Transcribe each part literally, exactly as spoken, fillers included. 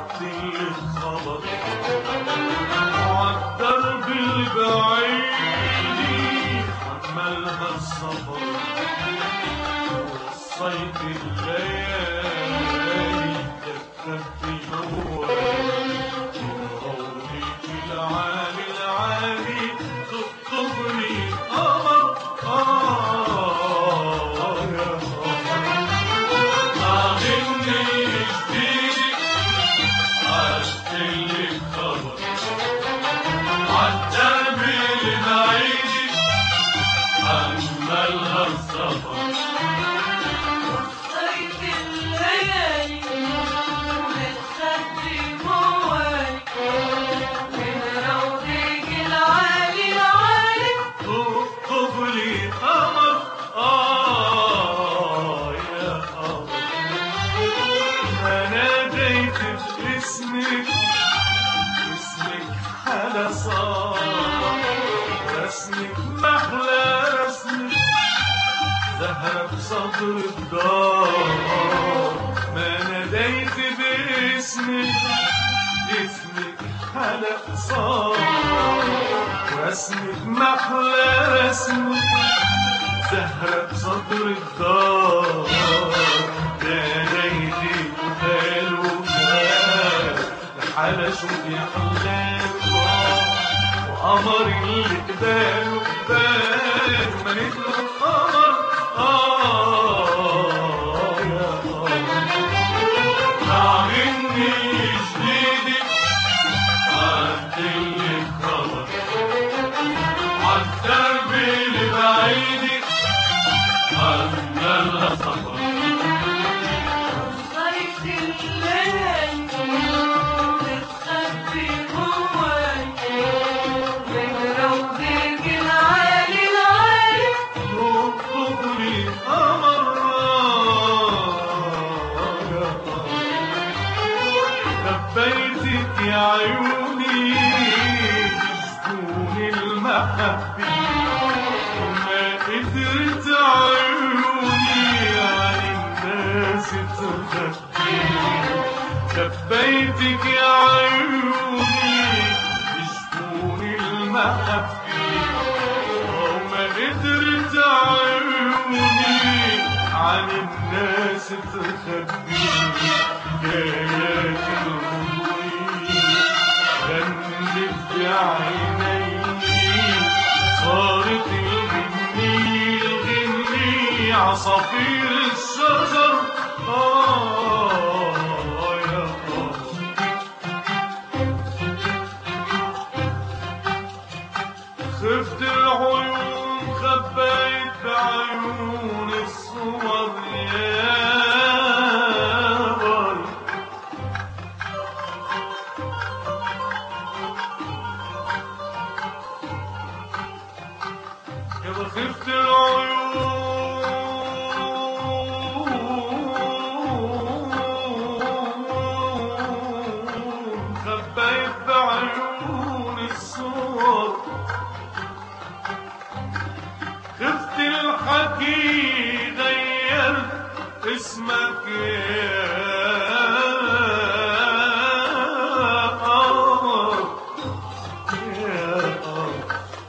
بعتلي الخبر وعالدرب البعيد حملها السفر وصيت الليالي كتبت موالي وروضي في العالي العالي تخطبني قمر آه يا قمر طاغني جديدك عشتلي الخبر عالدرب البعيد حملها السفر وصيت الليالي ومتخبي موالي من روضك العالي العالي تخطب لي قمر آه يا قمر ما ناديت باسمك اسمك حلا صار رسمك محلى رسمك زهرة بصدر الدار ما ناديت باسمك اسمك حلق صار رسمك محلى رسمك زهرة بصدر الدار ناديتي وفال وفال لحالة شوف يا حلال وقمر اللي قبال وقبال ومنيت له القمر آه يا قمر طاغني جديدك عدلي الخبر عالدرب البعيدك حملها سفر وصيت الليالي ومتخبي موالي من روضك العالي العالي تخطب لي قمر يا قمر لبيتك يا عيوني بسكون المحبة وما قدرت عيوني عن الناس تخبي لبيتك يا عيوني بسكون المحبة وما قدرت عيوني عن الناس تخبي حكايات الغنوي غنت بعيني صارت الغني الغني عصافير الشجر آه يا قمر خفت العيون خبيت بعيون الصور يا بر يا خفت العيون خبيت بعيون الصور خفت الحكي غيرت اسمك يا قمر يا قمر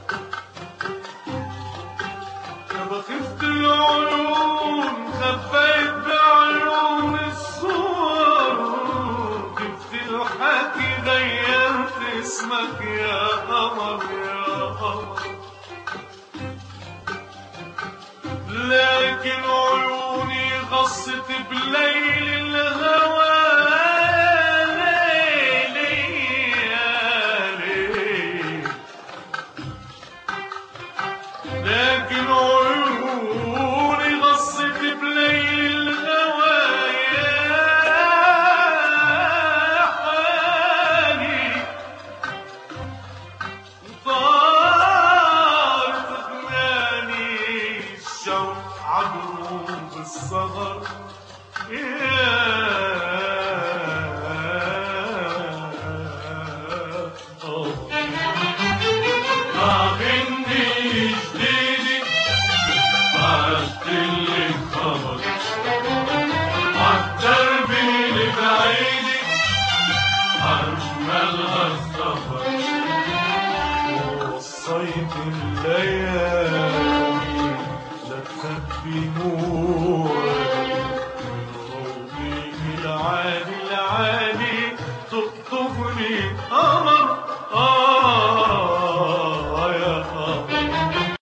يا خفت العيون خبيت بعيون الصور خفت الحكي غيرت اسمك يا قمر يا قمر لكن عيوني غصت بليل الهوى ليلي يا ليل لكن عيوني غصت بليل الهوى يا حالي طارت أغناني الشوق عبروا بالصغر يا مالها السفر وصيت الليالي لا تخبي نورك روضي العالي العالي تخطفني قمر